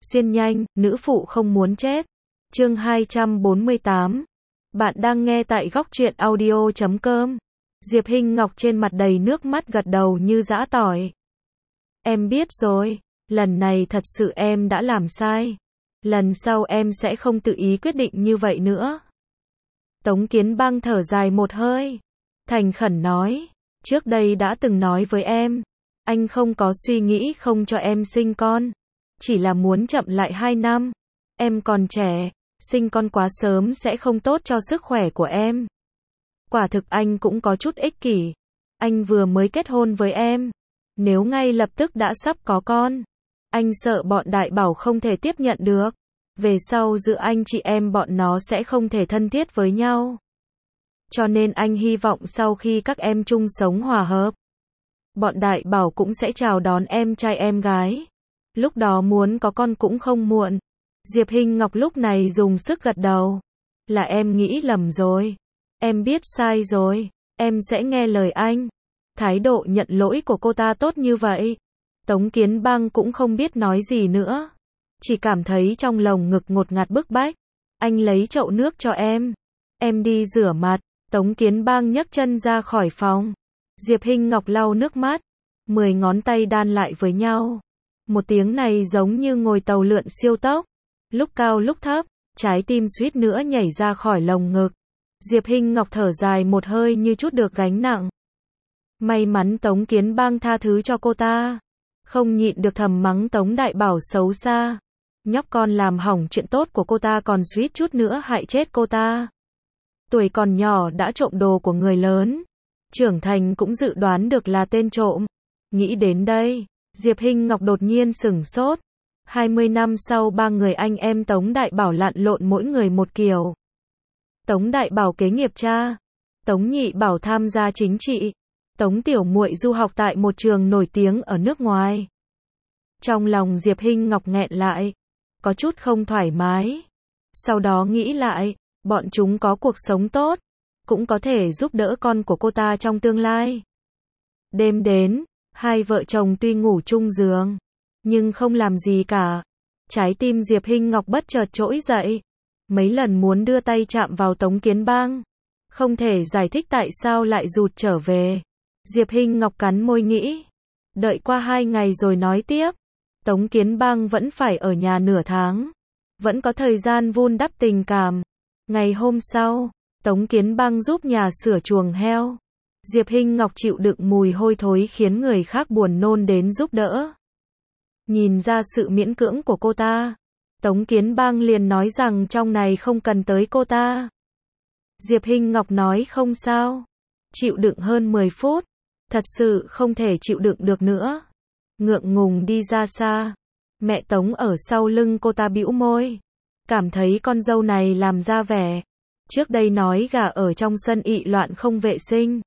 Xuyên nhanh, nữ phụ không muốn chết. Chương 248. Bạn đang nghe tại góc truyện audio.com. Diệp Hinh Ngọc trên mặt đầy nước mắt gật đầu như giã tỏi. Em biết rồi, lần này thật sự em đã làm sai. Lần sau em sẽ không tự ý quyết định như vậy nữa. Tống Kiến Bang thở dài một hơi, thành khẩn nói, trước đây đã từng nói với em, anh không có suy nghĩ không cho em sinh con, chỉ là muốn chậm lại 2 năm. Em còn trẻ, sinh con quá sớm sẽ không tốt cho sức khỏe của em. Quả thực anh cũng có chút ích kỷ. Anh vừa mới kết hôn với em, nếu ngay lập tức đã sắp có con, anh sợ bọn đại bảo không thể tiếp nhận được. Về sau giữa anh chị em bọn nó sẽ không thể thân thiết với nhau. Cho nên anh hy vọng sau khi các em chung sống hòa hợp, bọn đại bảo cũng sẽ chào đón em trai em gái. Lúc đó muốn có con cũng không muộn. Diệp Hinh Ngọc lúc này dùng sức gật đầu. Là em nghĩ lầm rồi. Em biết sai rồi. Em sẽ nghe lời anh. Thái độ nhận lỗi của cô ta tốt như vậy. Tống Kiến Bang cũng không biết nói gì nữa. Chỉ cảm thấy trong lồng ngực ngột ngạt bức bách. Anh lấy chậu nước cho em. Em đi rửa mặt. Tống Kiến Bang nhấc chân ra khỏi phòng. Diệp Hinh Ngọc lau nước mắt. 10 ngón tay đan lại với nhau. Một tiếng này giống như ngồi tàu lượn siêu tốc. Lúc cao lúc thấp, trái tim suýt nữa nhảy ra khỏi lồng ngực. Diệp Hinh Ngọc thở dài một hơi như chút được gánh nặng. May mắn Tống Kiến Bang tha thứ cho cô ta. Không nhịn được thầm mắng Tống Đại Bảo xấu xa. Nhóc con làm hỏng chuyện tốt của cô ta còn suýt chút nữa hại chết cô ta. Tuổi còn nhỏ đã trộm đồ của người lớn. Trưởng thành cũng dự đoán được là tên trộm. Nghĩ đến đây, Diệp Hinh Ngọc đột nhiên sửng sốt. 20 năm sau ba người anh em Tống Đại Bảo lặn lộn mỗi người một kiểu. Tống Đại Bảo kế nghiệp cha. Tống Nhị Bảo tham gia chính trị. Tống Tiểu Muội du học tại một trường nổi tiếng ở nước ngoài. Trong lòng Diệp Hinh Ngọc nghẹn lại. Có chút không thoải mái. Sau đó nghĩ lại, bọn chúng có cuộc sống tốt. Cũng có thể giúp đỡ con của cô ta trong tương lai. Đêm đến, hai vợ chồng tuy ngủ chung giường, nhưng không làm gì cả. Trái tim Diệp Hinh Ngọc bất chợt trỗi dậy. Mấy lần muốn đưa tay chạm vào Tống Kiến Bang. Không thể giải thích tại sao lại rụt trở về. Diệp Hinh Ngọc cắn môi nghĩ. Đợi qua 2 ngày rồi nói tiếp. Tống Kiến Bang vẫn phải ở nhà nửa tháng. Vẫn có thời gian vun đắp tình cảm. Ngày hôm sau, Tống Kiến Bang giúp nhà sửa chuồng heo. Diệp Hinh Ngọc chịu đựng mùi hôi thối khiến người khác buồn nôn đến giúp đỡ. Nhìn ra sự miễn cưỡng của cô ta, Tống Kiến Bang liền nói rằng trong này không cần tới cô ta. Diệp Hinh Ngọc nói không sao. Chịu đựng hơn 10 phút. Thật sự không thể chịu đựng được nữa. Ngượng ngùng đi ra xa. Mẹ Tống ở sau lưng cô ta bĩu môi. Cảm thấy con dâu này làm ra vẻ. Trước đây nói gà ở trong sân ị loạn không vệ sinh.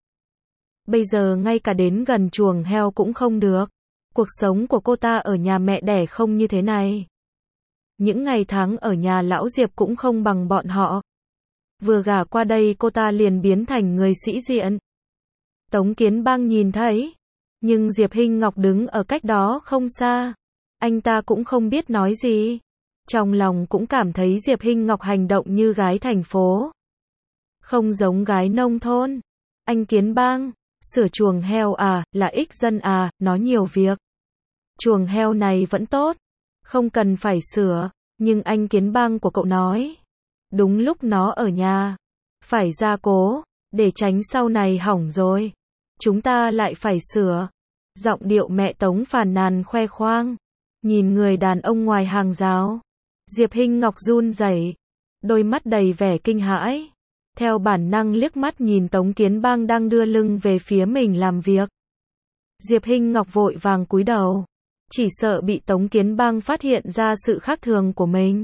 Bây giờ ngay cả đến gần chuồng heo cũng không được. Cuộc sống của cô ta ở nhà mẹ đẻ không như thế này. Những ngày tháng ở nhà lão Diệp cũng không bằng bọn họ. Vừa gả qua đây cô ta liền biến thành người sĩ diện. Tống Kiến Bang nhìn thấy. Nhưng Diệp Hinh Ngọc đứng ở cách đó không xa. Anh ta cũng không biết nói gì. Trong lòng cũng cảm thấy Diệp Hinh Ngọc hành động như gái thành phố. Không giống gái nông thôn. Anh Kiến Bang, sửa chuồng heo à, là ích dân à, nó nhiều việc. Chuồng heo này vẫn tốt. Không cần phải sửa. Nhưng anh Kiến Bang của cậu nói. Đúng lúc nó ở nhà. Phải gia cố. Để tránh sau này hỏng rồi. Chúng ta lại phải sửa. Giọng điệu mẹ Tống phàn nàn khoe khoang. Nhìn người đàn ông ngoài hàng rào. Diệp Hinh Ngọc run rẩy. Đôi mắt đầy vẻ kinh hãi. Theo bản năng liếc mắt nhìn Tống Kiến Bang đang đưa lưng về phía mình làm việc. Diệp Hinh Ngọc vội vàng cúi đầu. Chỉ sợ bị Tống Kiến Bang phát hiện ra sự khác thường của mình.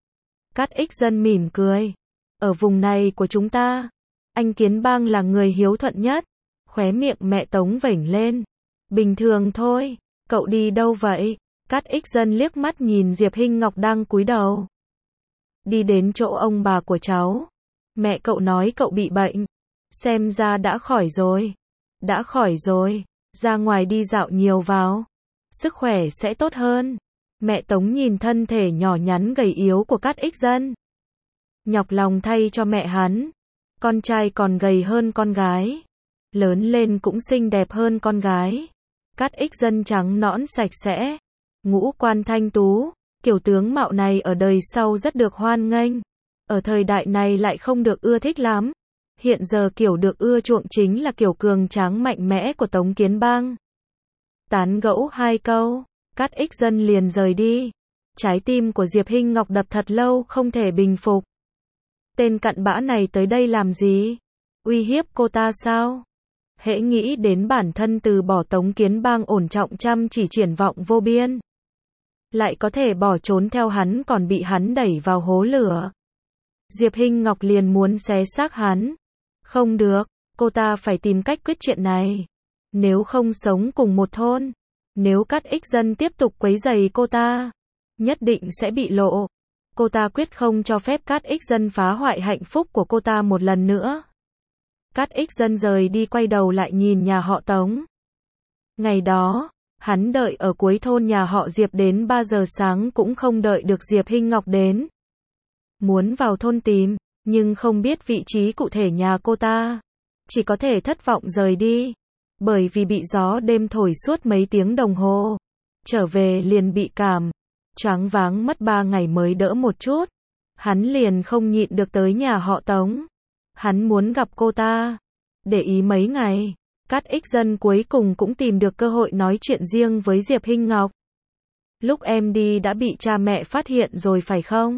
Cát Ích Dân mỉm cười. Ở vùng này của chúng ta, anh Kiến Bang là người hiếu thuận nhất. Khóe miệng mẹ Tống vểnh lên. Bình thường thôi, cậu đi đâu vậy? Cát Ích Dân liếc mắt nhìn Diệp Hinh Ngọc đang cúi đầu. Đi đến chỗ ông bà của cháu. Mẹ cậu nói cậu bị bệnh. Xem ra đã khỏi rồi. Đã khỏi rồi, ra ngoài đi dạo nhiều vào. Sức khỏe sẽ tốt hơn. Mẹ Tống nhìn thân thể nhỏ nhắn gầy yếu của Cát Ích Dân. Nhọc lòng thay cho mẹ hắn. Con trai còn gầy hơn con gái. Lớn lên cũng xinh đẹp hơn con gái. Cát Ích Dân trắng nõn sạch sẽ. Ngũ quan thanh tú. Kiểu tướng mạo này ở đời sau rất được hoan nghênh. Ở thời đại này lại không được ưa thích lắm. Hiện giờ kiểu được ưa chuộng chính là kiểu cường tráng mạnh mẽ của Tống Kiến Bang. Tán gẫu 2 câu, Cát Ích Dân liền rời đi. Trái tim của Diệp Hinh Ngọc đập thật lâu không thể bình phục. Tên cặn bã này tới đây làm gì? Uy hiếp cô ta sao? Hễ nghĩ đến bản thân từ bỏ Tống Kiến Bang ổn trọng chăm chỉ triển vọng vô biên. Lại có thể bỏ trốn theo hắn còn bị hắn đẩy vào hố lửa. Diệp Hinh Ngọc liền muốn xé xác hắn. Không được, cô ta phải tìm cách quyết chuyện này. Nếu không sống cùng một thôn, nếu Cát Ích Dân tiếp tục quấy rầy cô ta, nhất định sẽ bị lộ. Cô ta quyết không cho phép Cát Ích Dân phá hoại hạnh phúc của cô ta một lần nữa. Cát Ích Dân rời đi quay đầu lại nhìn nhà họ Tống. Ngày đó, hắn đợi ở cuối thôn nhà họ Diệp đến 3 giờ sáng cũng không đợi được Diệp Hinh Ngọc đến. Muốn vào thôn tìm, nhưng không biết vị trí cụ thể nhà cô ta. Chỉ có thể thất vọng rời đi. Bởi vì bị gió đêm thổi suốt mấy tiếng đồng hồ. Trở về liền bị cảm. Choáng váng mất 3 ngày mới đỡ một chút. Hắn liền không nhịn được tới nhà họ Tống. Hắn muốn gặp cô ta. Để ý mấy ngày. Cát Ích Dân cuối cùng cũng tìm được cơ hội nói chuyện riêng với Diệp Hinh Ngọc. Lúc em đi đã bị cha mẹ phát hiện rồi phải không?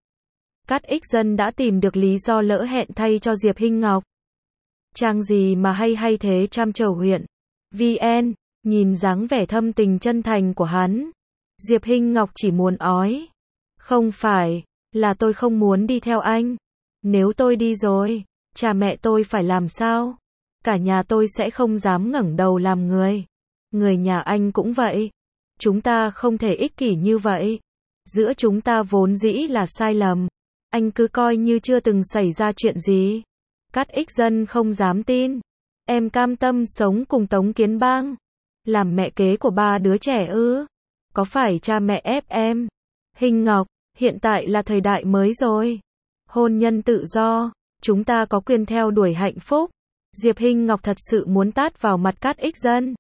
Cát Ích Dân đã tìm được lý do lỡ hẹn thay cho Diệp Hinh Ngọc. Trang gì mà hay thế Trăm Trầu huyện. VN, nhìn dáng vẻ thâm tình chân thành của hắn. Diệp Hinh Ngọc chỉ muốn ói. Không phải, là tôi không muốn đi theo anh. Nếu tôi đi rồi, cha mẹ tôi phải làm sao? Cả nhà tôi sẽ không dám ngẩng đầu làm người. Người nhà anh cũng vậy. Chúng ta không thể ích kỷ như vậy. Giữa chúng ta vốn dĩ là sai lầm. Anh cứ coi như chưa từng xảy ra chuyện gì. Cát Ích Dân không dám tin. Em cam tâm sống cùng Tống Kiến Bang. Làm mẹ kế của 3 đứa trẻ ư? Có phải cha mẹ ép em? Hinh Ngọc, hiện tại là thời đại mới rồi. Hôn nhân tự do. Chúng ta có quyền theo đuổi hạnh phúc. Diệp Hinh Ngọc thật sự muốn tát vào mặt Cát Ích Dân.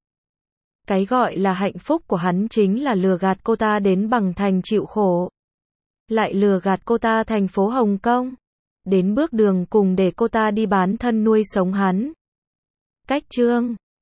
Cái gọi là hạnh phúc của hắn chính là lừa gạt cô ta đến Bằng Thành chịu khổ. Lại lừa gạt cô ta thành phố Hồng Kông. Đến bước đường cùng để cô ta đi bán thân nuôi sống hắn. Cách chương